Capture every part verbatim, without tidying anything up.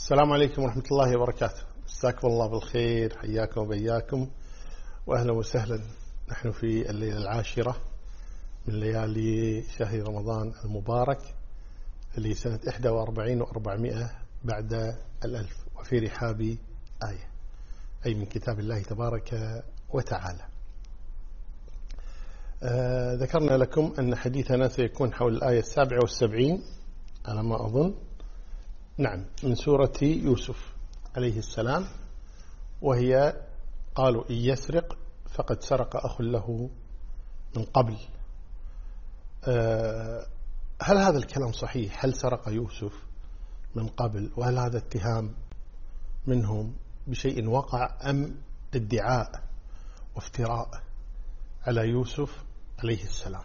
السلام عليكم ورحمة الله وبركاته. مساكم الله بالخير، حياكم وبياكم وأهلا وسهلا. نحن في الليلة العاشرة من ليالي شهر رمضان المبارك اللي سنة إحدى وأربعين وأربعمائة بعد الألف، وفي رحاب آية أي من كتاب الله تبارك وتعالى. آه ذكرنا لكم أن حديثنا سيكون حول الآية السابعة والسبعين على ما أظن، نعم، من سورة يوسف عليه السلام، وهي قالوا إن يسرق فقد سرق أخ له من قبل. أه هل هذا الكلام صحيح؟ هل سرق يوسف من قبل؟ وهل هذا اتهام منهم بشيء وقع أم ادعاء وافتراء على يوسف عليه السلام؟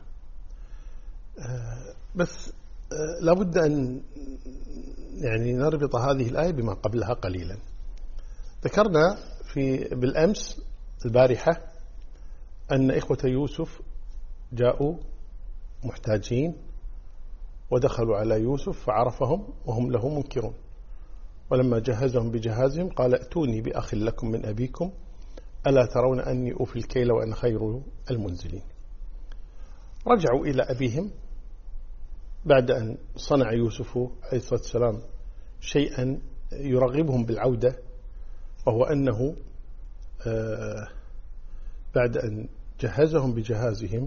أه بس أه لابد أن يعني نربط هذه الآية بما قبلها قليلا. ذكرنا في بالأمس البارحة أن إخوة يوسف جاءوا محتاجين ودخلوا على يوسف فعرفهم وهم له منكرون، ولما جهزهم بجهازهم قال ائتوني بأخ لكم من أبيكم ألا ترون أني أوفي الكيل وأنا خير المنزلين. رجعوا إلى أبيهم بعد أن صنع يوسف عليه الصلاة والسلام شيئا يرغبهم بالعودة، وهو أنه بعد أن جهزهم بجهازهم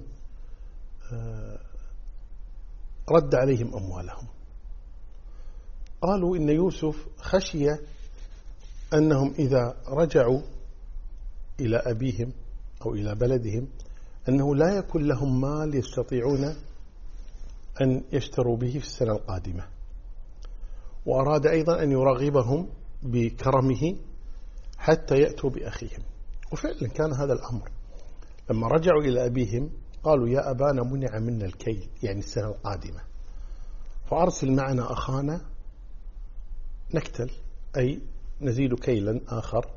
رد عليهم أموالهم. قالوا إن يوسف خشي أنهم إذا رجعوا إلى أبيهم أو إلى بلدهم أنه لا يكون لهم مال يستطيعون أن يشتروا به في السنة القادمة، وأراد أيضا أن يرغبهم بكرمه حتى يأتوا بأخيهم. وفعلا كان هذا الأمر. لما رجعوا إلى أبيهم قالوا يا أبانا منع منا الكيل، يعني السنة القادمة، فأرسل معنا أخانا نكتل، أي نزيد كيلا آخر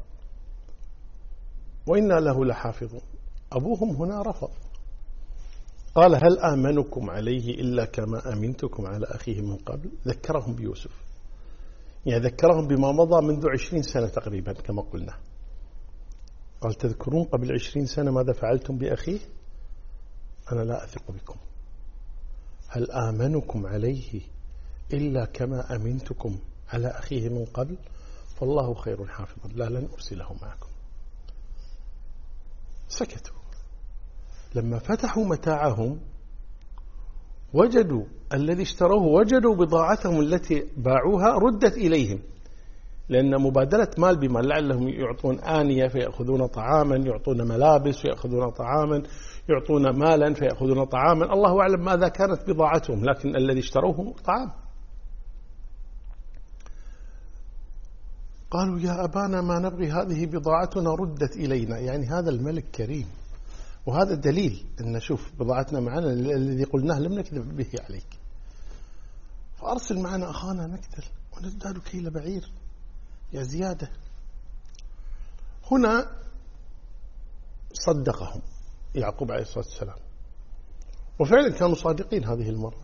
وإنا له لحافظون. أبوهم هنا رفض، قال هل آمنكم عليه إلا كما أمنتكم على أخيه من قبل. ذكرهم بيوسف، يعني ذكرهم بما مضى منذ عشرين سنة تقريبا كما قلنا. قال تذكرون قبل عشرين سنة ماذا فعلتم بأخيه؟ أنا لا أثق بكم. هل آمنكم عليه إلا كما أمنتكم على أخيه من قبل فالله خير حافظا لا لن أرسله معكم. سكتوا. لما فتحوا متاعهم وجدوا الذي اشتروه، وجدوا بضاعتهم التي باعوها ردت إليهم، لأن مبادلة مال بمال، لعلهم يعطون آنية فيأخذون طعاما، يعطون ملابس فيأخذون طعاما، يعطون مالا فيأخذون طعاما، الله أعلم ماذا كانت بضاعتهم، لكن الذي اشتروه طعام. قالوا يا أبانا ما نبغي هذه بضاعتنا ردت إلينا، يعني هذا الملك كريم، وهذا دليل أن شوف بضاعتنا معنا الذي قلناه لم نكذب به عليك، فأرسل معنا أخانا نكتل ونزداد كيل بعير يا زيادة. هنا صدقهم يعقوب عليه الصلاة والسلام، وفعلا كانوا صادقين هذه المرة،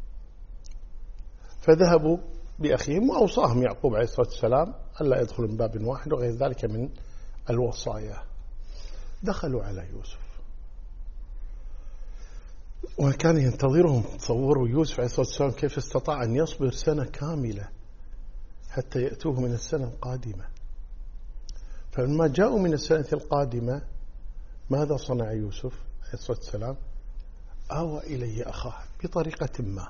فذهبوا بأخيهم وأوصاهم يعقوب عليه الصلاة والسلام ألا يدخلوا من باب واحد وغير ذلك من الوصايا. دخلوا على يوسف وكان ينتظرهم. تصوروا يوسف عليه الصلاة والسلام كيف استطاع أن يصبر سنة كاملة حتى يأتوه من السنة القادمة. فلما جاءوا من السنة القادمة ماذا صنع يوسف عليه الصلاة والسلام؟ آوى إليه أخاه بطريقة ما،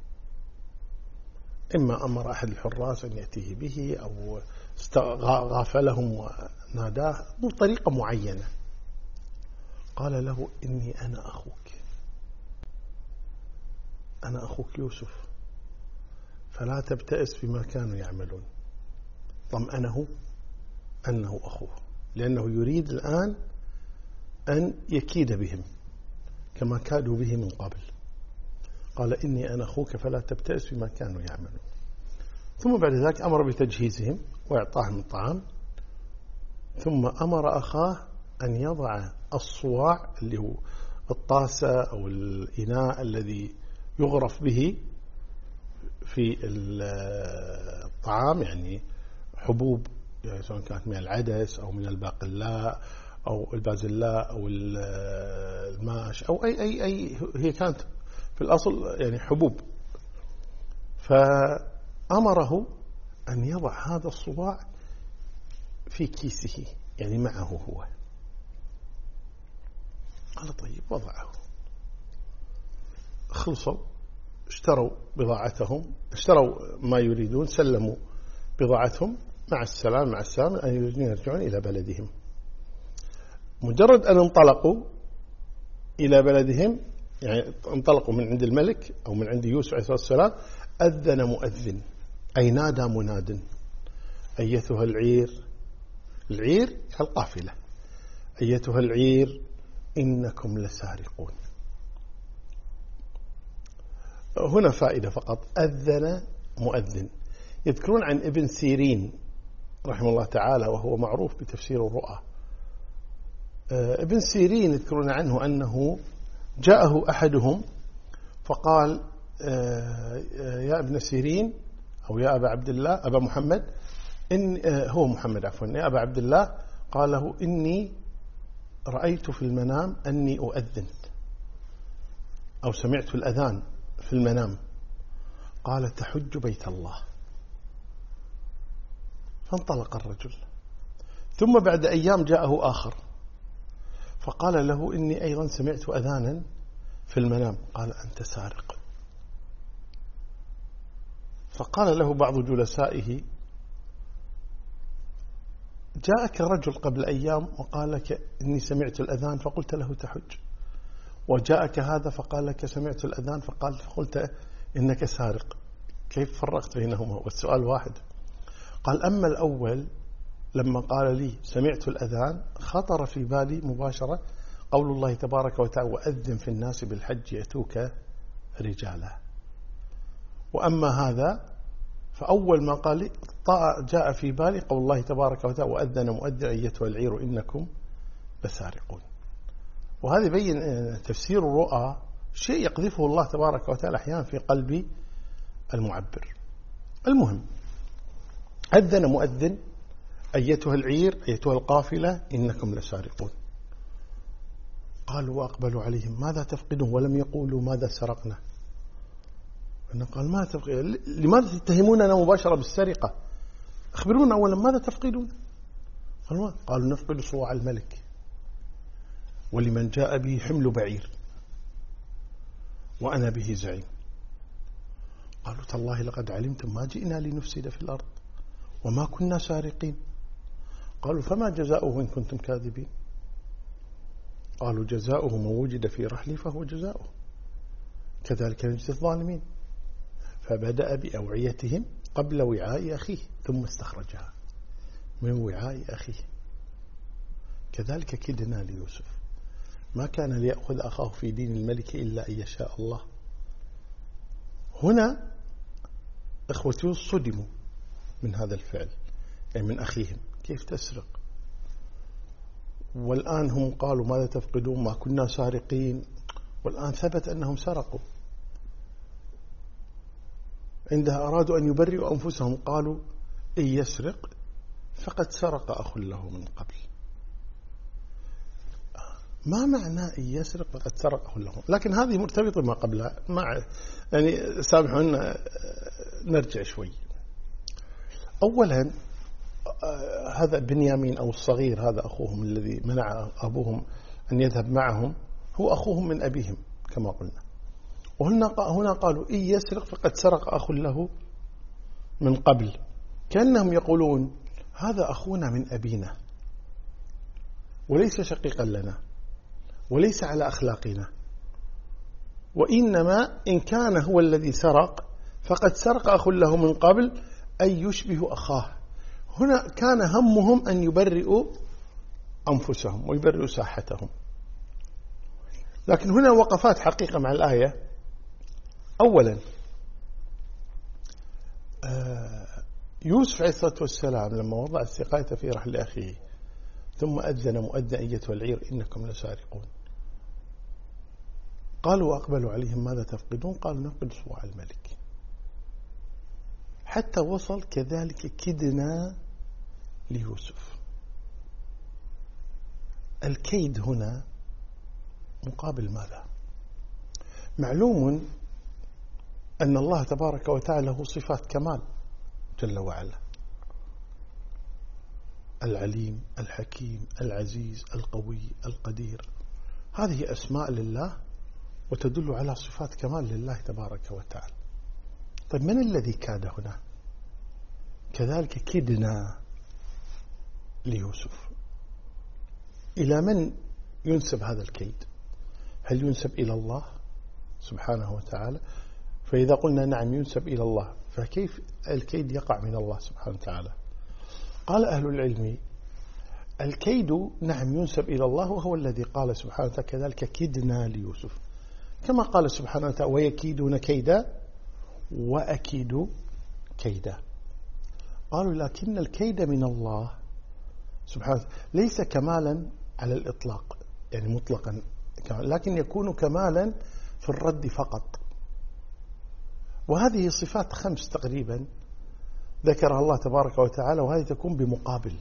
إما أمر أحد الحراس أن يأتيه به أو غافلهم وناداه بطريقة معينة. قال له إني أنا أخوك، أنا أخوك يوسف، فلا تبتئس بما كانوا يعملون. طمأنه أنه أخوه، لأنه يريد الآن أن يكيد بهم كما كادوا به من قبل. قال إني أنا أخوك فلا تبتئس بما كانوا يعملون. ثم بعد ذلك أمر بتجهيزهم وإعطاهم الطعام، ثم أمر أخاه أن يضع الصواع اللي هو الطاسة أو الإناء الذي يغرف به في الطعام، يعني حبوب، يعني سواء كانت من العدس أو من الباقلاء أو البازلاء أو الماش أو أي أي أي هي كانت في الأصل يعني حبوب. فأمره أن يضع هذا الصباع في كيسه، يعني معه هو. قال طيب، وضعه. خلصوا، اشتروا بضاعتهم، اشتروا ما يريدون، سلموا بضاعتهم، مع السلام مع السلام، أن يريدون يرجعون إلى بلدهم. مجرد أن انطلقوا إلى بلدهم، يعني انطلقوا من عند الملك أو من عند يوسف عليه الصلاة والسلام، أذن مؤذن، أي نادى مناد: أيتها العير، العير القافلة، أيتها العير إنكم لسارقون. هنا فائدة فقط، أذن مؤذن. يذكرون عن ابن سيرين رحمه الله تعالى، وهو معروف بتفسير الرؤى. ابن سيرين يذكرون عنه أنه جاءه أحدهم فقال: يا ابن سيرين، أو يا أبا عبد الله، أبا محمد، إن هو محمد عفوا، يا أبا عبد الله، قال له: إني رأيت في المنام أني أؤذن، أو سمعت الأذان في المنام. قال: تحج بيت الله. فانطلق الرجل. ثم بعد أيام جاءه آخر فقال له: إني أيضا سمعت أذانا في المنام. قال: أنت سارق. فقال له بعض جلسائه: جاءك رجل قبل أيام وقال لك إني سمعت الأذان فقلت له تحج، وجاءك هذا فقال لك سمعت الأذان فقال فقلت إنك سارق، كيف فرقت بينهما والسؤال واحد؟ قال: أما الأول لما قال لي سمعت الأذان خطر في بالي مباشرة قول الله تبارك وتعالى: وأذن في الناس بالحج يأتوك رجالا. وأما هذا فأول ما قال لي جاء في بالي قول الله تبارك وتعالى: وأذن مؤذن أيتها العير إنكم لسارقون. وهذا يبين تفسير الرؤى شيء يقذفه الله تبارك وتعالى أحيانا في قلب المعبر. المهم، أذن مؤذن أيتها العير أيتها القافلة إنكم لسارقون. قالوا وأقبلوا عليهم: ماذا تفقدون؟ ولم يقولوا ماذا سرقنا. أنه قال: ما تفقدون، لماذا تتهموننا مباشرة بالسرقة؟ أخبرونا أولا ماذا تفقدون؟ قالوا: قالوا نفقد صواع الملك ولمن جاء به حمل بعير وأنا به زعيم. قالوا: تالله لقد علمتم ما جئنا لنفسد في الأرض وما كنا سارقين. قالوا: فما جزاؤه إن كنتم كاذبين؟ قالوا: جزاؤه من وجد في رحلي فهو جزاؤه كذلك نجزي الظالمين. فبدأ بأوعيتهم قبل وعاء أخيه ثم استخرجها من وعاء أخيه. كذلك كدنا ليوسف، ما كان ليأخذ أخاه في دين الملك إلا أن يشاء الله. هنا إخوتي صدموا من هذا الفعل، يعني من أخيهم، كيف تسرق؟ والآن هم قالوا ماذا تفقدون؟ ما كنا سارقين، والآن ثبت أنهم سرقوا. عندها أرادوا أن يبرئوا أنفسهم، قالوا: إن يسرق فقد سرق أخ له من قبل. ما معنى إن يسرق فقد سرق أخ له؟ لكن هذه مرتبطة ما قبلها، مع يعني سامحونا نرجع شوي. أولا، هذا بنيامين أو الصغير، هذا أخوهم الذي منع أبوهم أن يذهب معهم، هو أخوهم من أبيهم كما قلنا. وهنا هنا قالوا: إن يسرق فقد سرق أخ له من قبل، كأنهم يقولون هذا أخونا من أبينا وليس شقيقا لنا وليس على أخلاقنا، وإنما إن كان هو الذي سرق فقد سرق أخ له من قبل أي يشبه أخاه. هنا كان همهم أن يبرئوا أنفسهم ويبرئوا ساحتهم. لكن هنا وقفات حقيقة مع الآية. أولا، يوسف عليه الصلاة والسلام لما وضع السقاية في رحل أخيه ثم أذن مؤذن أيتها العير إنكم لسارقون، قالوا وأقبلوا عليهم: ماذا تفقدون؟ قالوا نفقد صواع الملك. حتى وصل كذلك كدنا ليوسف. الكيد هنا مقابل ماذا؟ معلوم أن الله تبارك وتعالى له صفات كمال جل وعلا، العليم، الحكيم، العزيز، القوي، القدير، هذه أسماء لله وتدل على صفات كمال لله تبارك وتعالى. طيب من الذي كاد هنا؟ كذلك كدنا ليوسف. إلى من ينسب هذا الكيد؟ هل ينسب إلى الله سبحانه وتعالى؟ فإذا قلنا نعم ينسب إلى الله، فكيف الكيد يقع من الله سبحانه وتعالى؟ قال أهل العلم الكيد نعم ينسب إلى الله، وهو الذي قال سبحانه وتعالى كذلك كدنا ليوسف، كما قال سبحانه وتعالى ويكيدون كيدا وأكيد كيدا. قالوا لكن الكيد من الله سبحانه وتعالى ليس كمالا على الإطلاق، يعني مطلقا، لكن يكون كمالا في الرد فقط. وهذه صفات خمس تقريبا ذكرها الله تبارك وتعالى، وهذه تكون بمقابل،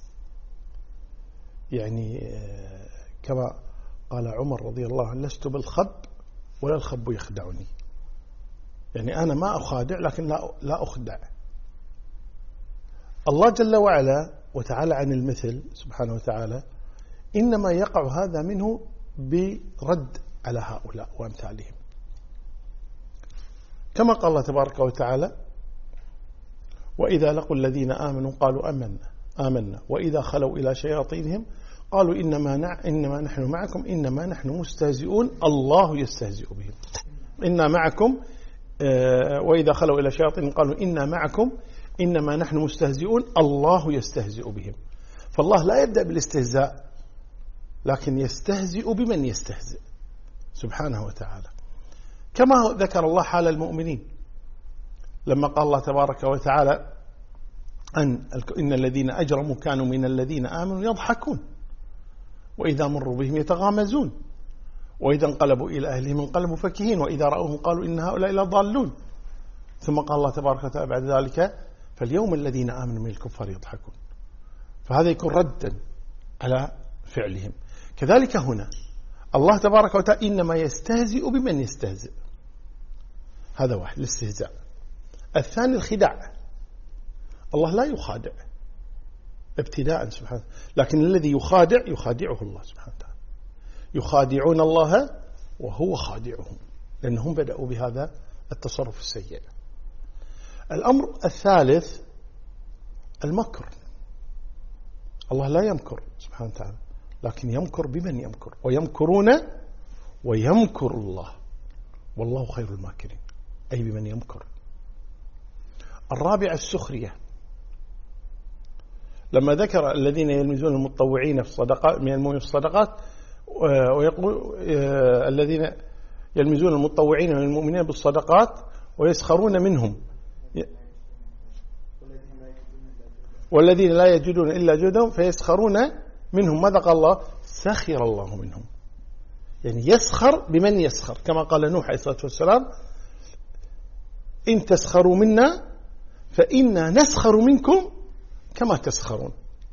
يعني كما قال عمر رضي الله عنه لست بالخب ولا الخب يخدعني، يعني أنا ما أخادع لكن لا, لا أخدع. الله جل وعلا وتعالى عن المثل سبحانه وتعالى إنما يقع هذا منه برد على هؤلاء وأمثالهم، كما قال الله تبارك وتعالى وإذا لقوا الذين آمنوا قالوا آمنا آمنا وإذا خلوا إلى شياطينهم قالوا إنما, نع... إنما نحن معكم إنما نحن مستهزئون الله يستهزئ بهم. إنا معكم آه وإذا خلوا إلى شياطينهم قالوا إنا معكم إنما نحن مستهزئون الله يستهزئ بهم. فالله لا يبدأ بالاستهزاء، لكن يستهزئ بمن يستهزئ سبحانه وتعالى، كما ذكر الله حال المؤمنين لما قال الله تبارك وتعالى أن إن الذين أجرموا كانوا من الذين آمنوا يضحكون وإذا مروا بهم يتغامزون وإذا انقلبوا إلى أهلهم انقلبوا فكهين وإذا رأوهم قالوا إن هؤلاء لضالون. ثم قال الله تبارك وتعالى بعد ذلك فاليوم الذين آمنوا من الكفار يضحكون. فهذا يكون ردا على فعلهم. كذلك هنا الله تبارك وتعالى إنما يستهزئ بمن يستهزئ، هذا واحد الاستهزاء. الثاني الخداع، الله لا يخادع ابتداء سبحانه، لكن الذي يخادع يخادعه الله سبحانه وتعالى، يخادعون الله وهو خادعهم لأنهم بدأوا بهذا التصرف السيء. الأمر الثالث المكر، الله لا يمكر سبحانه وتعالى لكن يمكر بمن يمكر، ويمكرون ويمكر الله والله خير الماكرين، أي بمن يمكر. الرابع السخرية، لما ذكر الذين يلمزون المتطوعين في الصدقات من المؤمنين في الصدقات ويقول الذين يلمزون المتطوعين من المؤمنين بالصدقات ويسخرون منهم والذين لا يجدون إلا جهدهم فيسخرون منهم، ماذا قال الله؟ سخر الله منهم، يعني يسخر بمن يسخر، كما قال نوح عليه الصلاة والسلام إن تسخروا منا فإنا نسخر منكم كما تسخرون.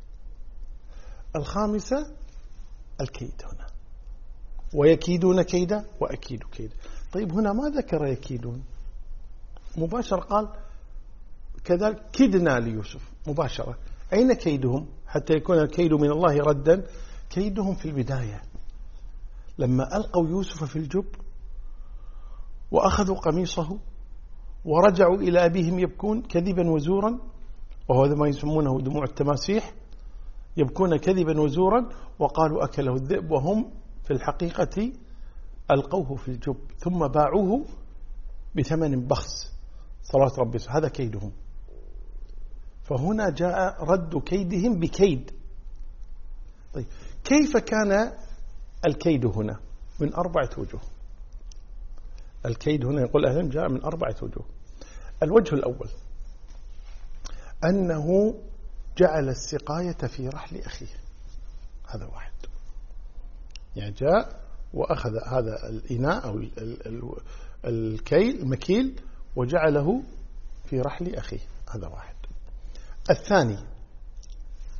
الخامسة الكيد هنا، ويكيدون كيدا وأكيد كيدا. طيب هنا ما ذكر يكيدون مباشرة، قال كذلك كدنا ليوسف مباشرة. أين كيدهم حتى يكون الكيد من الله ردا؟ كيدهم في البداية لما ألقوا يوسف في الجب وأخذوا قميصه ورجعوا إلى أبيهم يبكون كذبا وزورا، وهو ما يسمونه دموع التماسيح، يبكون كذبا وزورا، وقالوا أكله الذئب، وهم في الحقيقة ألقوه في الجب ثم باعوه بثمن بخس صلوات ربي. هذا كيدهم. فهنا جاء رد كيدهم بكيد. طيب كيف كان الكيد هنا؟ من أربعة وجوه. الكيد هنا يقول أهلهم جاء من أربعة وجوه. الوجه الأول أنه جعل السقاية في رحل أخيه، هذا واحد، يعني جاء وأخذ هذا الإناء أو الكيل المكيل وجعله في رحل أخيه، هذا واحد. الثاني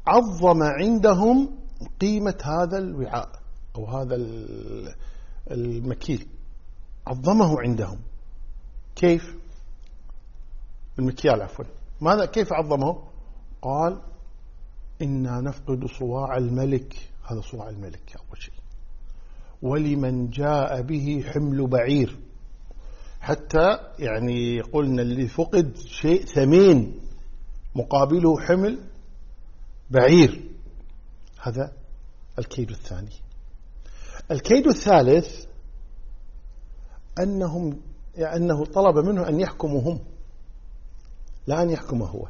عظم عندهم قيمة هذا الوعاء أو هذا المكيل، عظمه عندهم. كيف؟ المكيال عفوا. ماذا كيف عظمه؟ قال إنا نفقد صواع الملك، هذا صواع الملك أول شيء، ولمن جاء به حمل بعير، حتى يعني قلنا اللي فقد شيء ثمين مقابله حمل بعير. هذا الكيد الثاني. الكيد الثالث أنهم يعني أنه طلب منه أن يحكموا هم لا أن يحكم هو.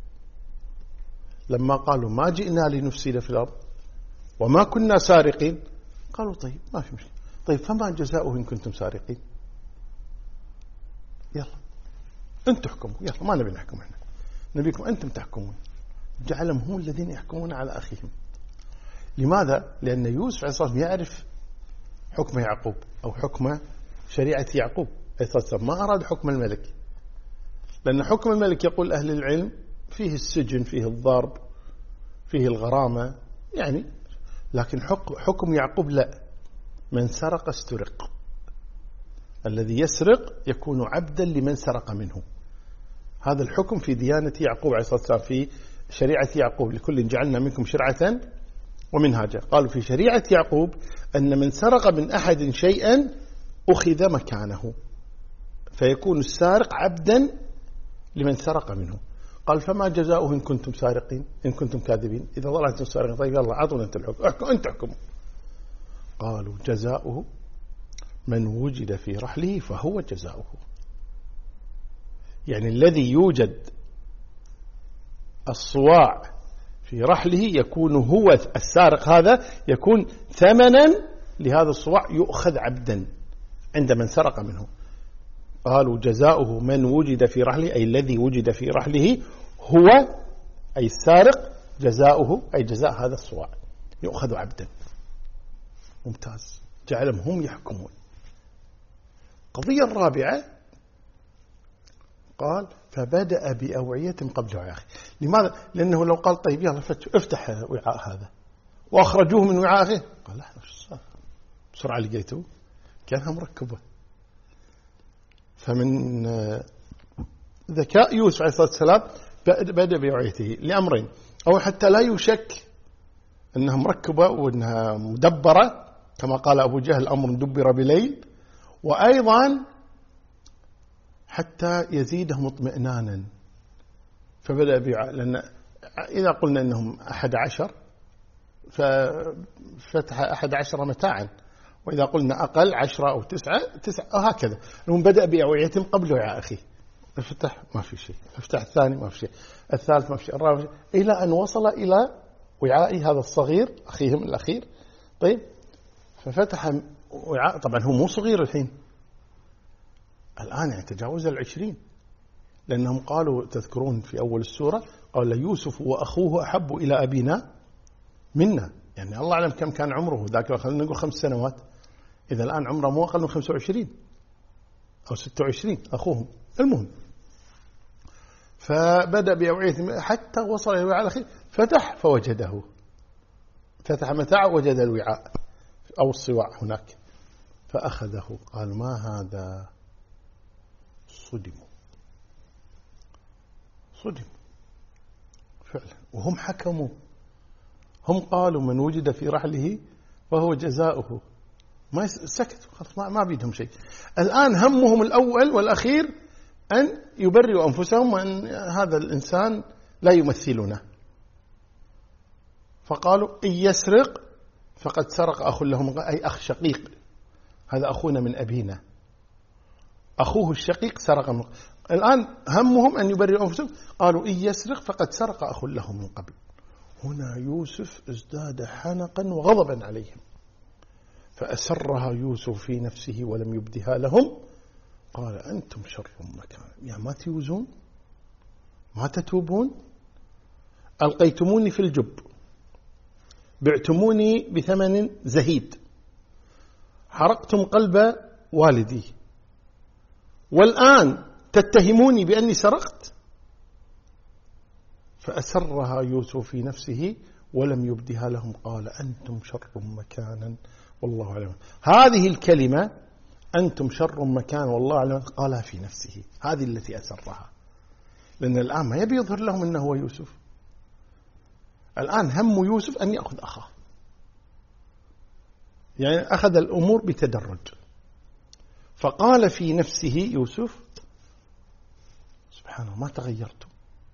لما قالوا ما جئنا لنفسد في الأرض وما كنا سارقين، قالوا طيب ما في مشكلة، طيب فما جزاؤه إن كنتم سارقين؟ يلا أنتم تحكموا، يلا ما نبي نحكم احنا، نبيكم أنتم تحكمون. جعلهم هم الذين يحكمون على أخيهم. لماذا؟ لأن يوسف عليه الصلاة والسلام يعرف حكم يعقوب أو حكم شريعة يعقوب عليه الصلاة والسلام، ما أراد حكم الملك، لأن حكم الملك يقول أهل العلم فيه السجن، فيه الضرب، فيه الغرامة يعني، لكن حكم يعقوب لا، من سرق استرق، الذي يسرق يكون عبدا لمن سرق منه. هذا الحكم في ديانة يعقوب عليه الصلاة والسلام، في شريعة يعقوب، لكل جعلنا منكم شرعة ومنهاجا. قالوا في شريعة يعقوب أن من سرق من أحد شيئا أخذ مكانه، فيكون السارق عبدا لمن سرق منه. قال فما جزاؤه إن كنتم سارقين، إن كنتم كاذبين، إذا ظلتم سارقين، طيب يلا عطونا أنت الحكم، احكم أنت احكموا. قالوا جزاؤه من وجد في رحله فهو جزاؤه، يعني الذي يوجد الصواع في رحله يكون هو السارق، هذا يكون ثمنا لهذا الصواع، يؤخذ عبدا عند من سرق منه. قالوا جزاؤه من وجد في رحله، أي الذي وجد في رحله هو أي السارق، جزاؤه أي جزاء هذا الصواع يؤخذ عبدا. ممتاز، جعلهم هم يحكمون. القضية الرابعة قال فبدأ بأوعية قبل وعاء. لماذا؟ لأنه لو قال طيب يلا افتح وعاء هذا وأخرجوه من وعاء أخيه، قال لا بسرعة لقيته كانها مركبة. فمن ذكاء يوسف عليه الصلاة والسلام بدأ بأوعيته لأمرين، أو حتى لا يشك أنها مركبة وأنها مدبرة كما قال أبو جهل أمر دبر بليل، وأيضا حتى يزيدهم اطمئنانا. فبدأ بوعاء، لأن إذا قلنا أنهم أحد عشر ففتح أحد عشر متاعا، وإذا قلنا أقل عشرة أو تسعة تسعة هكذا. لهم بدأ بأوعية قبل وعاء أخيه، افتح ما في شيء، افتح الثاني ما في شيء، الثالث ما في شيء، الرابع، إلى أن وصل إلى وعاء هذا الصغير أخيهم الأخير. طيب ففتح وعاء، طبعا هو مو صغير الحين، الآن يعني تجاوز العشرين، لأنهم قالوا تذكرون في أول السورة قال يوسف وأخوه أحب إلى أبينا منا، يعني الله أعلم كم كان عمره ذاك، خلينا نقول خمس سنوات، إذا الآن عمره مو أقل من خمسة وعشرين أو ستة وعشرين أخوهم. المهم فبدأ بأوعية حتى وصل إلى الوعاء الأخير، فتح فوجده، فتح متاعه وجد الوعاء أو الصواع هناك فأخذه. قال ما هذا؟ صدموا صدموا فعلا، وهم حكموا، هم قالوا من وجد في رحله فهو جزاؤه، ما سكتوا خلاص، ما ما بيدهم شيء. الآن همهم الأول والأخير أن يبرئوا أنفسهم وأن هذا الإنسان لا يمثلنا. فقالوا إن يسرق فقد سرق أخ لهم، أي أخ شقيق، هذا أخونا من أبينا، أخوه الشقيق سرق من. الآن همهم أن يبرئوا أنفسهم، قالوا إن يسرق فقد سرق أخ له من قبل. هنا يوسف ازداد حنقا وغضبا عليهم، فأسرها يوسف في نفسه ولم يبدها لهم، قال أنتم شر مكان، يعني ما تيوزون، ما تتوبون، ألقيتموني في الجب، بعتموني بثمن زهيد، حرقتم قلب والدي، والآن تتهموني بأني سرقت. فأسرها يوسف في نفسه ولم يبدها لهم قال أنتم شر مكانا والله أعلم. هذه الكلمة أنتم شر مكان والله أعلم قالها في نفسه، هذه التي أسرها، لأن الآن ما يبي يظهر لهم أنه هو يوسف. الآن هم يوسف أن يأخذ أخاه، يعني أخذ الأمور بتدرج. فقال في نفسه يوسف سبحانه ما تغيرت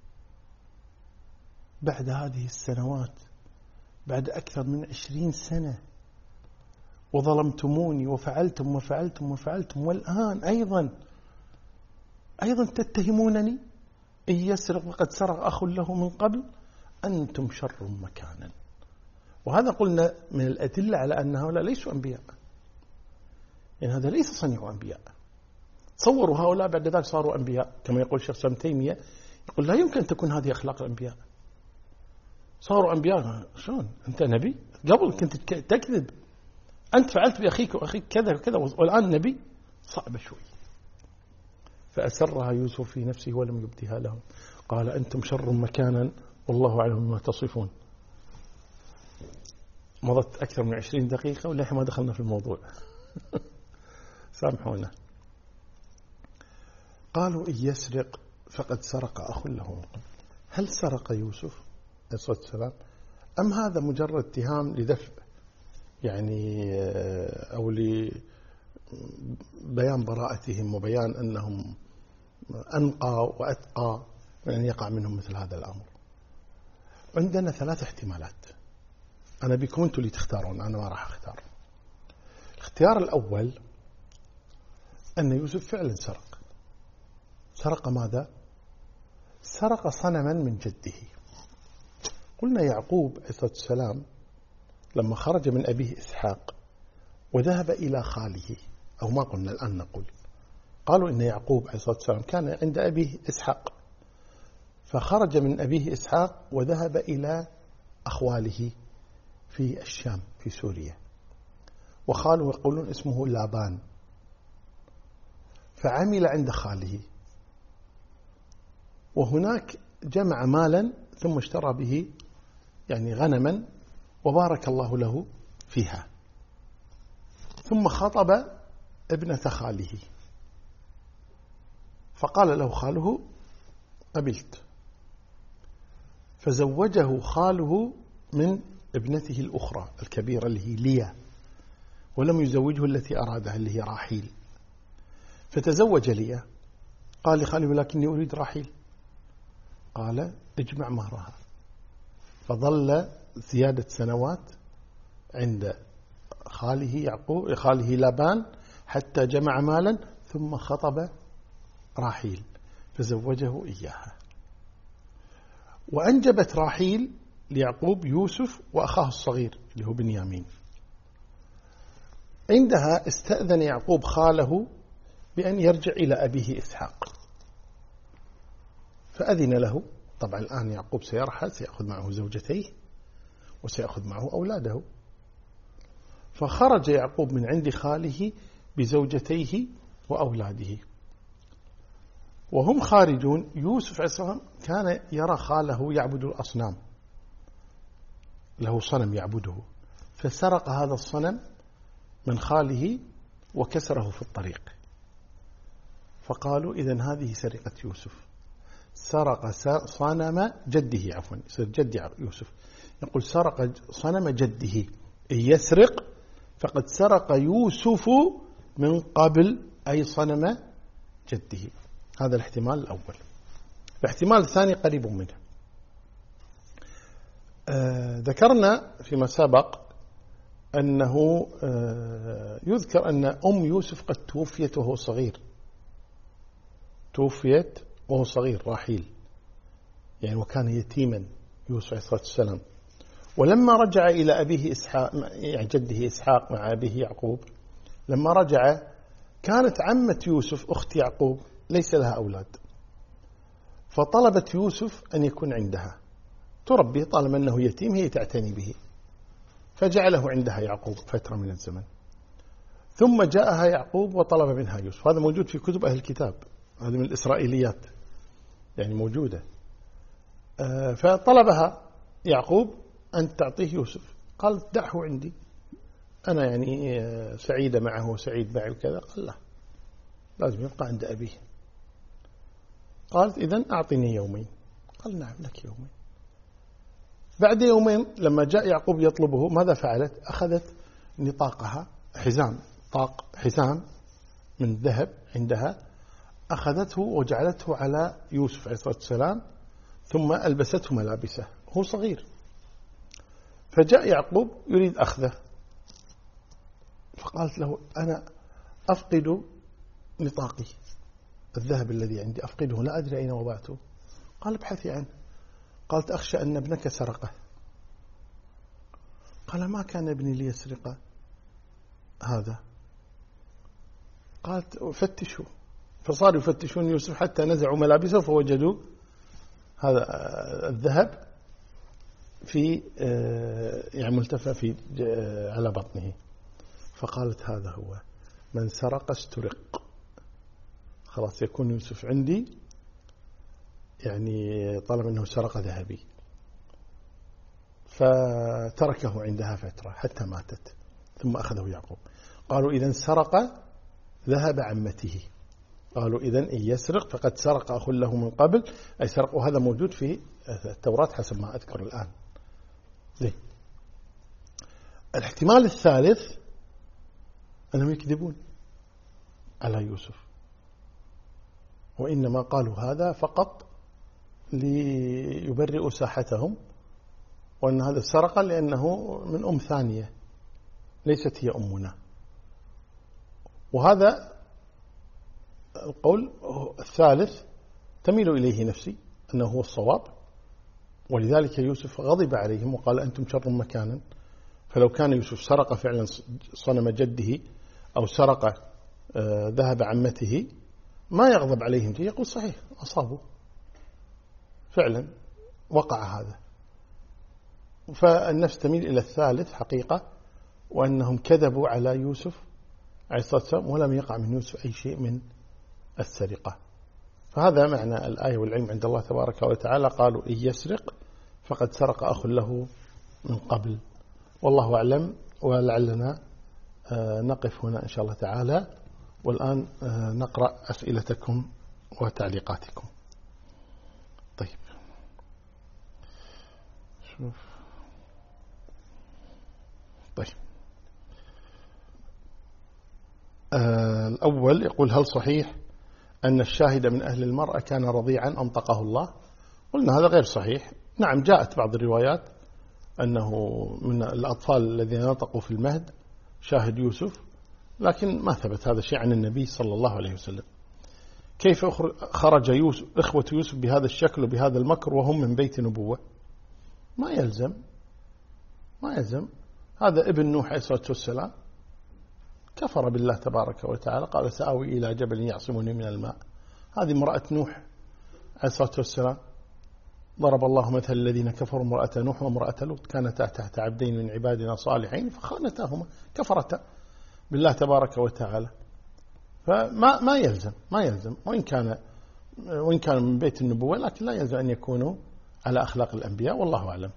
بعد هذه السنوات، بعد أكثر من عشرين سنة، وظلمتموني وفعلتم وفعلتم وفعلتم، والآن أيضا أيضا تتهمونني إن يسرق وقد سرق أخ له من قبل، أنتم شر مكانا. وهذا قلنا من الأدلة على أن هؤلاء ليسوا أنبياء، يعني هذا ليس صنيع أنبياء. تصوروا هؤلاء بعد ذلك صاروا أنبياء كما يقول الشيخ ابن تيمية، يقول لا يمكن تكون هذه أخلاق الأنبياء. صاروا أنبياء شلون؟ أنت نبي قبل كنت تكذب، أنت فعلت بأخيك وأخيك كذا وكذا، والآن نبي، صعب شوي. فأسرها يوسف في نفسه ولم يبدها لهم قال أنتم شر مكانا والله أعلم بما تصفون. مضت أكثر من عشرين دقيقة ولحين ما دخلنا في الموضوع. سامحونا. قالوا إن يسرق فقد سرق أخ له. هل سرق يوسف عليه الصلاة والسلام أم هذا مجرد اتهام لدفع يعني أو لبيان براءتهم وبيان أنهم أنقى وأتقى من أن يقع منهم مثل هذا الأمر؟ عندنا ثلاث احتمالات، أنا بكم أنتوا اللي تختارون، أنا ما راح أختار. الاختيار الأول أن يوسف فعلا سرق. سرق ماذا؟ سرق صنما من جده. قلنا يعقوب عليه الصلاة والسلام لما خرج من أبيه إسحاق وذهب إلى خاله، أو ما قلنا الآن نقول، قالوا إن يعقوب عليه الصلاة والسلام كان عند أبيه إسحاق، فخرج من أبيه إسحاق وذهب إلى أخواله في الشام في سوريا، وخاله يقولون اسمه لابان، فعمل عند خاله، وهناك جمع مالا ثم اشترى به يعني غنما وبارك الله له فيها، ثم خطب ابنة خاله، فقال له خاله قبلت، فزوجه خاله من ابنته الأخرى الكبيرة اللي هي ليا، ولم يزوجه التي أرادها اللي هي راحيل، فتزوج ليا. قال لخاله ولكني أريد راحيل، قال اجمع مهرها، فظل زيادة سنوات عند خاله يعقوب خاله لابان حتى جمع مالا، ثم خطب راحيل فزوجه إياها، وأنجبت راحيل ليعقوب يوسف وأخاه الصغير اللي هو بنيامين. عندها استأذن يعقوب خاله بأن يرجع إلى أبيه إسحاق، فأذن له. طبعا الآن يعقوب سيرحل، سيأخذ معه زوجتيه وسيأخذ معه أولاده، فخرج يعقوب من عند خاله بزوجتيه وأولاده، وهم خارجون يوسف عليه السلام كان يرى خاله يعبد الأصنام، له صنم يعبده، فسرق هذا الصنم من خاله وكسره في الطريق، فقالوا إذن هذه سرقة يوسف، سرق صنم جده، عفوا يصير جد يوسف، يقول سرق صنم جده، إن يسرق فقد سرق يوسف من قبل أي صنم جده. هذا الاحتمال الأول. الاحتمال الثاني قريب منه. آه ذكرنا فيما سبق أنه آه يذكر أن أم يوسف قد توفيت وهو صغير، توفيت وهو صغير راحيل، يعني وكان يتيما يوسف عليه الصلاة والسلام. ولما رجع إلى أبيه إسحاق يعني جده إسحاق مع أبيه يعقوب، لما رجع كانت عمة يوسف أخت يعقوب ليس لها أولاد، فطلبت يوسف أن يكون عندها تربيه، طالما أنه يتيم هي تعتني به، فجعله عندها يعقوب فترة من الزمن. ثم جاءها يعقوب وطلب منها يوسف، هذا موجود في كتب أهل الكتاب، هذه من الإسرائيليات يعني موجودة. فطلبها يعقوب أن تعطيه يوسف. قالت دعه عندي، أنا يعني سعيدة معه وسعيد معي وكذا. قال لا، لازم يبقى عند أبيه. قالت إذن أعطني يومين. قال نعم لك يومين. بعد يومين لما جاء يعقوب يطلبه ماذا فعلت؟ أخذت نطاقها، حزام، طاق حزام من ذهب عندها، أخذته وجعلته على يوسف عليه الصلاة والسلام، ثم ألبسته ملابسه، هو صغير. فجاء يعقوب يريد أخذه، فقالت له أنا أفقد نطاقي، الذهب الذي عندي أفقده، لا أدري أين وضعته. قال ابحثي عنه. قالت أخشى أن ابنك سرقه. قال ما كان ابني ليسرق هذا. قالت فتشوا، فصاروا يفتشون يوسف حتى نزعوا ملابسه فوجدوا هذا الذهب في يعني ملتفى في على بطنه. فقالت هذا هو من سرق استرق، خلاص يكون يوسف عندي، يعني طالما أنه سرق ذهبي. فتركه عندها فترة حتى ماتت، ثم أخذه يعقوب. قالوا إذن سرق ذهب عمته. قالوا إذن إن يسرق فقد سرق أخ له من قبل، أي سرق، وهذا موجود في التوراة حسب ما أذكر الآن. زي. الاحتمال الثالث أنهم يكذبون على يوسف، وإنما قالوا هذا فقط ليبرئوا ساحتهم، وأن هذا سرق لأنه من أم ثانية ليست هي أمنا. وهذا القول الثالث تميل إليه نفسي أنه هو الصواب، ولذلك يوسف غضب عليهم وقال أنتم شر مكانا. فلو كان يوسف سرق فعلا صنم جده أو سرق ذهب عمته ما يغضب عليهم، يقول صحيح أصابوا فعلا وقع هذا. فالنفس تميل إلى الثالث حقيقة، وأنهم كذبوا على يوسف عليه الصلاة والسلام ولم يقع من يوسف أي شيء من السرقة. فهذا معنى الآية، والعلم عند الله تبارك وتعالى. قالوا إن يسرق فقد سرق أخ له من قبل. والله أعلم، ولعلنا نقف هنا إن شاء الله تعالى، والآن نقرأ أسئلتكم وتعليقاتكم. طيب شوف. طيب آه الأول يقول هل صحيح أن الشاهد من أهل المرأة كان رضيعا أنطقه الله؟ قلنا هذا غير صحيح. نعم جاءت بعض الروايات أنه من الأطفال الذين نطقوا في المهد شاهد يوسف، لكن ما ثبت هذا الشيء عن النبي صلى الله عليه وسلم. كيف خرج يوسف إخوة يوسف بهذا الشكل وبهذا المكر وهم من بيت نبوة؟ ما يلزم ما يلزم هذا ابن نوح عليه الصلاة والسلام كفر بالله تبارك وتعالى، قال سآوي إلى جبل يعصمني من الماء. هذه امرأة نوح عليه الصلاة والسلام. ضرب الله مثل الذين كفروا امرأة نوح وامرأة لوط كانتا تحت عبدين من عبادنا صالحين فخانتاهما، كفرتا بالله تبارك وتعالى. فما ما يلزم ما يلزم وإن كان وإن كان من بيت النبوة، لكن لا يلزم أن يكونوا على أخلاق الأنبياء، والله أعلم.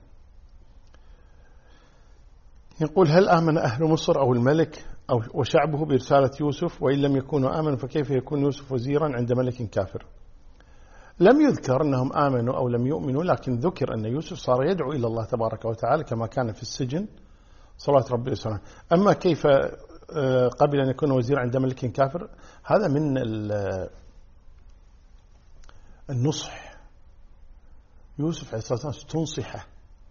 يقول هل آمن أهل مصر أو الملك أو وشعبه برسالة يوسف؟ وإن لم يكونوا آمنوا فكيف يكون يوسف وزيرا عند ملك كافر؟ لم يذكر أنهم آمنوا أو لم يؤمنوا، لكن ذكر أن يوسف صار يدعو إلى الله تبارك وتعالى كما كان في السجن صلاة ربي وسلامه. أما كيف قبل أن يكون وزيرا عند ملك كافر، هذا من النصح. يوسف عليه الصلاة والسلام تنصحه،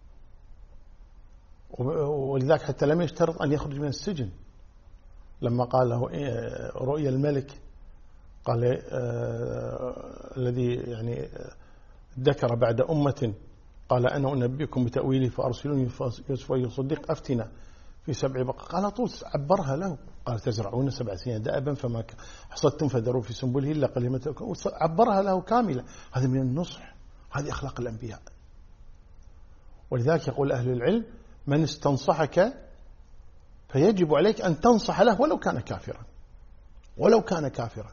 ولذلك حتى لم يشترط أن يخرج من السجن. لما قال له رؤيا الملك قال آه الذي يعني ذكر بعد أمة قال أنا أنبئكم بتأويله فأرسلوني يوسف يصدق أفتنا في سبع بقر. قال طول عبرها له، قال تزرعون سبع سنين دأبا فما حصدتم فذروا في سنبله إلا قليلا. عبرها له كاملة. هذا من النصح، هذه أخلاق الأنبياء. ولذلك يقول أهل العلم من استنصحك فيجب عليك أن تنصح له ولو كان كافرا ولو كان كافرا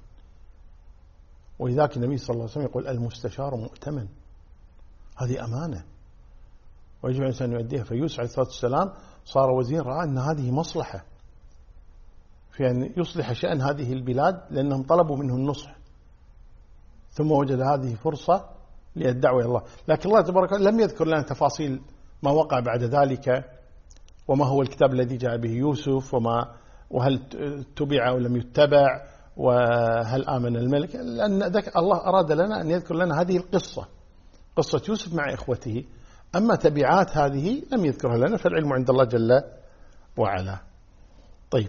ولذلك النبي صلى الله عليه وسلم يقول المستشار مؤتمن. هذه أمانة. ويجب على الإنسان أن يؤديها. فيوسف عليه الصلاة والسلام صار وزير، رأى أن هذه مصلحة في أن يصلح شأن هذه البلاد، لأنهم طلبوا منه النصح، ثم وجد هذه فرصة للدعوة إلى الله. لكن الله تبارك وتعالى لم يذكر لنا تفاصيل ما وقع بعد ذلك، وما هو الكتاب الذي جاء به يوسف، وما وهل تبع أو لم يتبع، وهل آمن الملك، لأن الله أراد لنا أن يذكر لنا هذه القصة، قصة يوسف مع إخوته. أما تبعات هذه لم يذكرها لنا، فالعلم عند الله جل وعلا. طيب،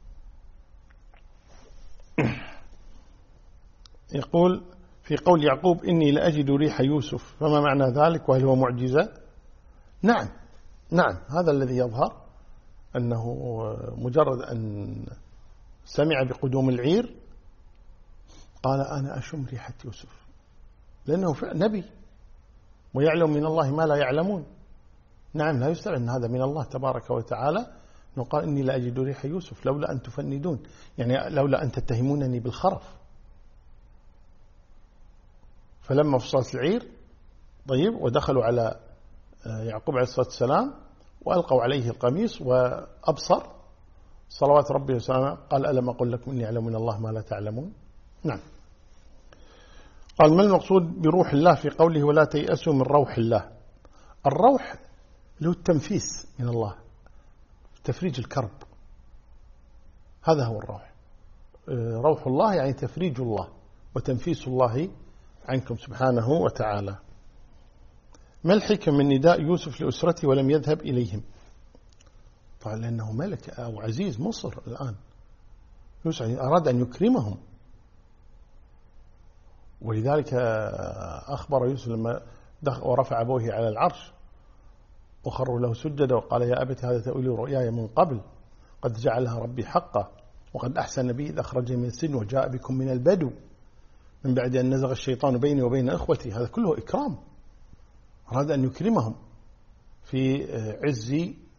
يقول في قول يعقوب إني لأجد ريح يوسف، فما معنى ذلك وهل هو معجزة؟ نعم نعم، هذا الذي يظهر أنه مجرد أن سمع بقدوم العير قال أنا أشم ريحة يوسف، لأنه نبي ويعلم من الله ما لا يعلمون. نعم، لا يستبعد أن هذا من الله تبارك وتعالى، أنه قال إني لأجد ريح يوسف لولا أن تفندون، يعني لولا أن تتهمونني بالخرف. فلما فصلت العير طيب ودخلوا على يعقوب عليه الصلاة والسلام وألقوا عليه القميص وأبصر صلوات ربي وسلامه، قال ألم أقل لكم إني أعلم من الله ما لا تعلمون. نعم. قال ما المقصود بروح الله في قوله ولا تيأسوا من روح الله؟ الروح له التنفيس من الله، تفريج الكرب، هذا هو الروح. روح الله يعني تفريج الله وتنفيس الله عنكم سبحانه وتعالى. ما الحكم من نداء يوسف لأسرته ولم يذهب إليهم؟ طبعا لأنه ملك أو عزيز مصر الآن، يوسف أراد أن يكرمهم، ولذلك أخبر يوسف لما ورفع أبوه على العرش وخروا له سجدا وقال يا أبت هذا تأويل رؤياي من قبل قد جعلها ربي حقا وقد أحسن بي إذ أخرجني من السجن وجاء بكم من البدو من بعد أن نزغ الشيطان بيني وبين إخوتي. هذا كله إكرام، أراد أن يكرمهم في عز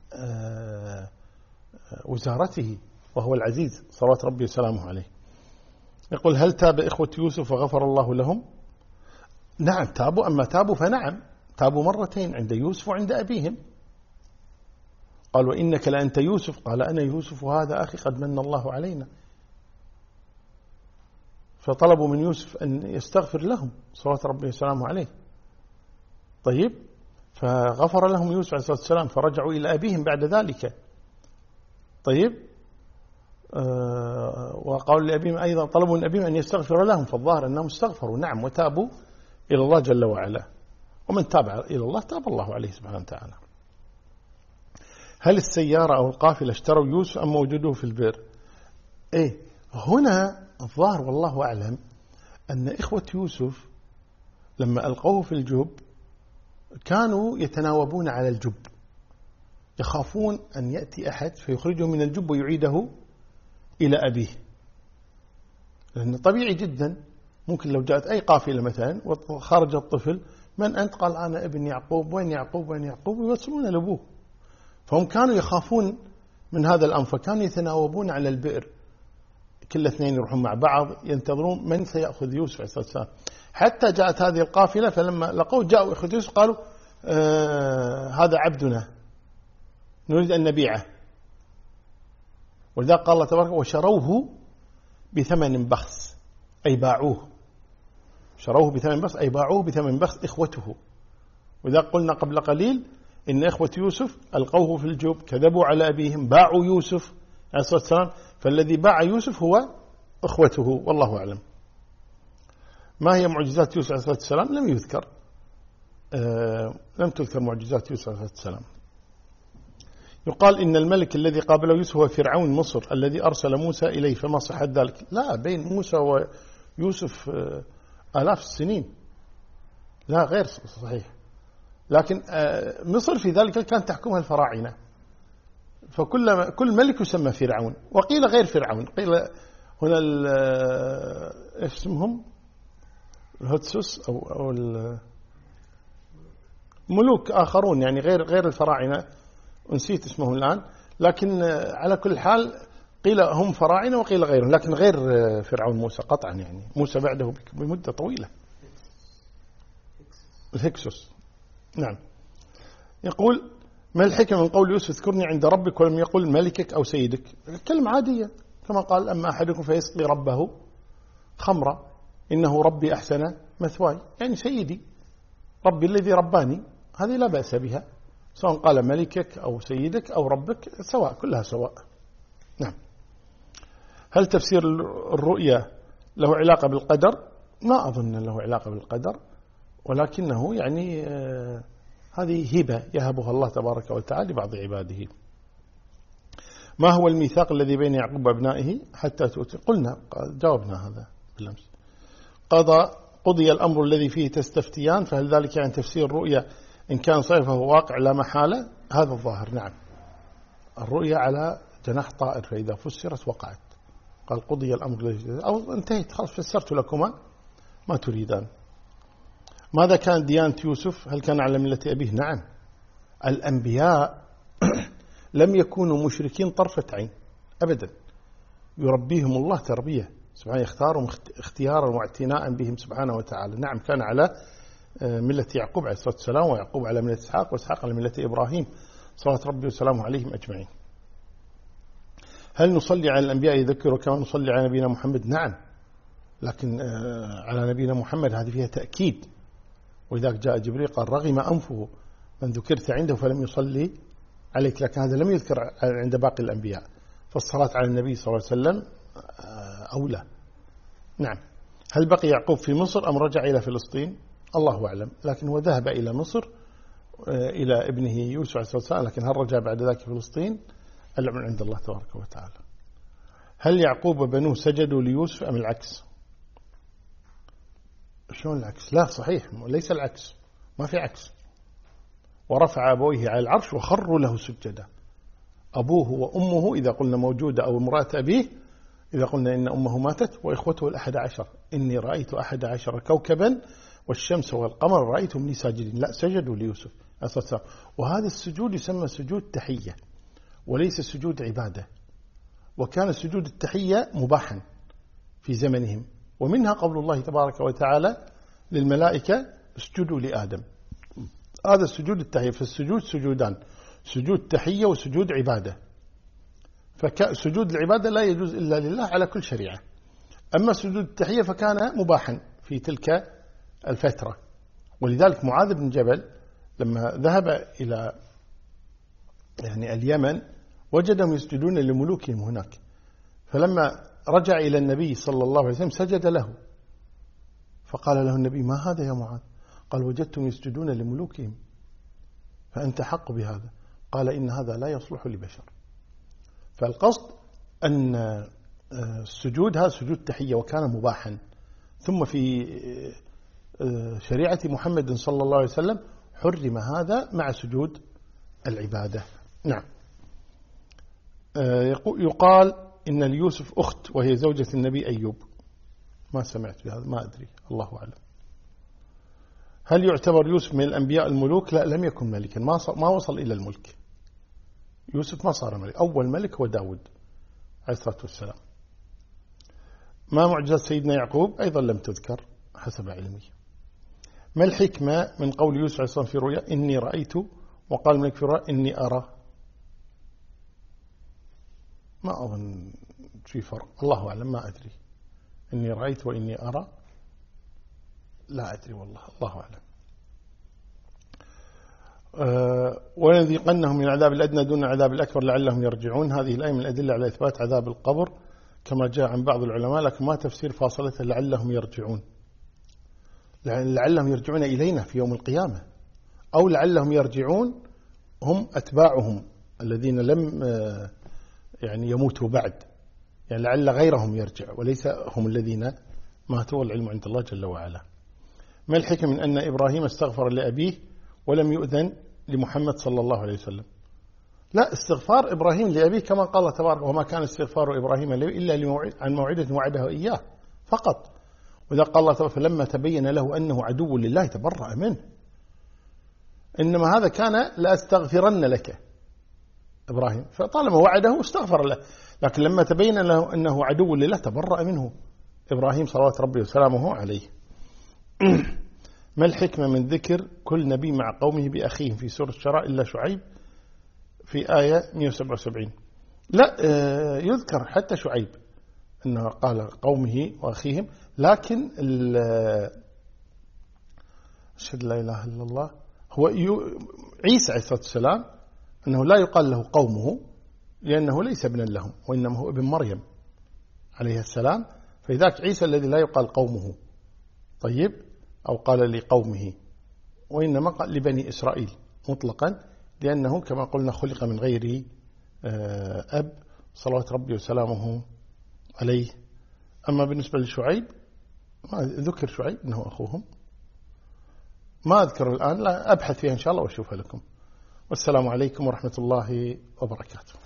وزارته وهو العزيز صلوات ربي وسلامه عليه. يقول هل تاب إخوة يوسف وغفر الله لهم؟ نعم تابوا، أما تابوا فنعم تابوا مرتين، عند يوسف وعند أبيهم. قال وإنك لأنت يوسف، قال أنا يوسف وهذا أخي قد من الله علينا. فطلبوا من يوسف أن يستغفر لهم صلوات ربي وسلامه عليه. طيب، فغفر لهم يوسف عليه الصلاة والسلام، فرجعوا إلى أبيهم بعد ذلك. طيب، آه وقالوا لأبيهم أيضا، طلبوا من أبيهم أن يستغفر لهم، فالظاهر أنهم استغفروا نعم وتابوا إلى الله جل وعلا، ومن تابع إلى الله تاب الله عليه سبحانه وتعالى. هل السيارة أو القافلة اشتروا يوسف أم موجوده في البئر؟ إيه، هنا الظاهر والله أعلم أن إخوة يوسف لما ألقوه في الجب كانوا يتناوبون على الجب، يخافون أن يأتي أحد فيخرجه من الجب ويعيده إلى أبيه، لأن طبيعي جدا ممكن لو جاءت أي قافلة مثلا وخرج الطفل، من أنت؟ قال أنا ابن يعقوب، وين يعقوب وين يعقوب، ويوصلون لأبوه. فهم كانوا يخافون من هذا الأمر، فكانوا يتناوبون على البئر، كل اثنين يروحون مع بعض ينتظرون من سيأخذ يوسف عليه الصلاة والسلام. حتى جاءت هذه القافلة، فلما لقوه جاءوا إخوة يوسف قالوا آه هذا عبدنا نريد أن نبيعه، ولذلك قال الله تبارك وشروه بثمن بخس، أي باعوه، شروه بثمن بخس أي باعوه بثمن بخس إخوته. ولذلك قلنا قبل قليل إن إخوة يوسف ألقوه في الجب، كذبوا على أبيهم، باعوا يوسف عليه الصلاة والسلام، فالذي باع يوسف هو أخوته، والله أعلم. ما هي معجزات يوسف عليه الصلاة والسلام؟ لم يذكر، آه لم تذكر معجزات يوسف عليه الصلاة والسلام. يقال إن الملك الذي قابله يوسف هو فرعون مصر الذي أرسل موسى إليه، فما صحة ذلك؟ لا، بين موسى ويوسف آه آلاف السنين، لا غير صحيح. لكن آه مصر في ذلك كان تحكمها الفراعنة، فكل كل ملك يسمى فرعون، وقيل غير فرعون، قيل هنا ايش اسمهم الهتسوس أو أو ملوك آخرون، يعني غير غير الفراعنة، ونسيت اسمهم الآن. لكن على كل حال قيل هم فراعنة وقيل غيرهم، لكن غير فرعون موسى قطعا، يعني موسى بعده بمدة طويلة. الهكسوس، نعم. يقول ما الحكمة من قول يوسف اذكرني عند ربك ولم يقل ملكك أو سيدك؟ كلمة عادية كما قال أما أحدكم فيسقي ربه خمرا إنه ربي أحسن مثواي، يعني سيدي ربي الذي رباني، هذه لا بأس بها، سواء قال ملكك أو سيدك أو ربك سواء، كلها سواء. نعم. هل تفسير الرؤيا له علاقة بالقدر؟ ما أظن له علاقة بالقدر، ولكنه يعني آه هذه هبة يهبها الله تبارك وتعالى لبعض عباده. ما هو الميثاق الذي بين يعقوب وابنائه حتى تؤتي؟ قلنا جاوبنا هذا بالأمس. قضى قضي الأمر الذي فيه تستفتيان، فهل ذلك يعني تفسير الرؤيا إن كان صحيح فهو واقع لا محالة؟ هذا الظاهر. نعم، الرؤيا على جناح طائر، فإذا فسرت وقعت. قال قضي الأمر الذي أو انتهيت خلاص، فسرت لكما ما تريدان. ماذا كان ديانة يوسف؟ هل كان على ملة أبيه؟ نعم، الأنبياء لم يكونوا مشركين طرفة عين أبدا، يربيهم الله تربية سبحانه، يختارهم اختيارا واعتناء بهم سبحانه وتعالى. نعم، كان على ملة يعقوب عليه الصلاة والسلام، ويعقوب على ملة إسحاق، وإسحاق على ملة إبراهيم صلوات ربي وسلامه عليهم أجمعين. هل نصلي على الأنبياء يذكروا كما نصلي على نبينا محمد؟ نعم، لكن على نبينا محمد هذه فيها تأكيد، وإذا جاء جبريل قال رغم أنفه من ذكرت عنده فلم يصلي عليك، لكن هذا لم يذكر عند باقي الأنبياء، فالصلاة على النبي صلى الله عليه وسلم أولى. نعم. هل بقي يعقوب في مصر أم رجع إلى فلسطين؟ الله أعلم، لكن هو ذهب إلى مصر إلى ابنه يوسف عليه الصلاة والسلام، لكن هل رجع بعد ذلك فلسطين؟ العلم عند الله تبارك وتعالى. هل يعقوب وبنوه سجدوا ليوسف أم العكس؟ شلون العكس؟ لا صحيح، ليس العكس، ما في عكس. ورفع أبويه على العرش وخروا له سجدا. أبوه وأمه إذا قلنا موجودة، أو امرأة أبيه إذا قلنا إن أمه ماتت، وإخوته الأحد عشر، إني رأيت أحد عشر كوكبا والشمس والقمر رأيتهم لي ساجدين. لا، سجدوا ليوسف. وهذا السجود يسمى سجود تحية وليس سجود عبادة، وكان سجود التحية مباحا في زمنهم، ومنها قول الله تبارك وتعالى للملائكة اسجدوا لآدم. هذا السجود التحية. فالسجود سجودان، سجود تحية وسجود عبادة. فسجود العبادة لا يجوز إلا لله على كل شريعة، أما سجود التحية فكان مباحا في تلك الفترة. ولذلك معاذ بن جبل لما ذهب إلى يعني اليمن وجدهم يسجدون لملوكهم هناك، فلما رجع إلى النبي صلى الله عليه وسلم سجد له، فقال له النبي ما هذا يا معاذ؟ قال وجدتم يسجدون لملوكهم فأنت حق بهذا. قال إن هذا لا يصلح لبشر. فالقصد أن السجود هذا سجود تحية وكان مباحا، ثم في شريعة محمد صلى الله عليه وسلم حرم هذا مع سجود العبادة. نعم. يقال إن ليوسف أخت وهي زوجة النبي أيوب. ما سمعت بهذا، ما أدري، الله أعلم. هل يعتبر يوسف من الأنبياء الملوك؟ لا، لم يكن ملكا، ما ما وصل إلى الملك. يوسف ما صار ملك، أول ملك هو داود عليه الصلاة والسلام. ما معجزات سيدنا يعقوب؟ أيضا لم تذكر حسب علمي. ما الحكمة من قول يوسف عليه الصلاة والسلام في رؤيا إني رأيت، وقال الملك في رؤيا إني أرى؟ ما أظن في فرق، الله أعلم، ما أدري. إني رأيت وإني أرى لا أدري والله، الله أعلم. أه ولنذيقنهم من العذاب الأدنى دون العذاب الأكبر لعلهم يرجعون. هذه الآية من الأدلة على إثبات عذاب القبر كما جاء عن بعض العلماء، لكن ما تفسير فاصلة لعلهم يرجعون. لعلهم يرجعون إلينا في يوم القيامة، أو لعلهم يرجعون هم أتباعهم الذين لم يعني يموتوا بعد، يعني لعل غيرهم يرجع وليس هم الذين ماتوا، والعلم عند الله جل وعلا. ما الحكم من أن إبراهيم استغفر لأبيه ولم يؤذن لمحمد صلى الله عليه وسلم؟ لا، استغفار إبراهيم لأبيه كما قال تبارك وما كان استغفار إبراهيم إلا عن موعدة وعده إياه فقط. وإذا قال الله تبارك فلما تبين له أنه عدو لله تبرأ منه. إنما هذا كان لأستغفرن لك إبراهيم، فطالما وعده استغفر له، لكن لما تبين له أنه عدو لله تبرأ منه إبراهيم صلوات ربي وسلامه عليه. ما الحكمة من ذكر كل نبي مع قومه بأخيهم في سورة الشعراء إلا شعيب في آية مئة وسبعة وسبعين؟ لا، يذكر حتى شعيب أنه قال قومه وأخيهم، لكن أشهد لا إله إلا الله هو عيسى عليه الصلاة والسلام أنه لا يقال له قومه لأنه ليس ابنا لهم، وإنما هو ابن مريم عليه السلام، فإذاك عيسى الذي لا يقال قومه. طيب، أو قال لقومه، وإنما قال لبني إسرائيل مطلقا، لأنه كما قلنا خلق من غير أب صلوات ربي وسلامه عليه. أما بالنسبة لشعيب ذكر شعيب أنه أخوهم، ما أذكر الآن، لا أبحث فيها إن شاء الله وأشوفها لكم. والسلام عليكم ورحمة الله وبركاته.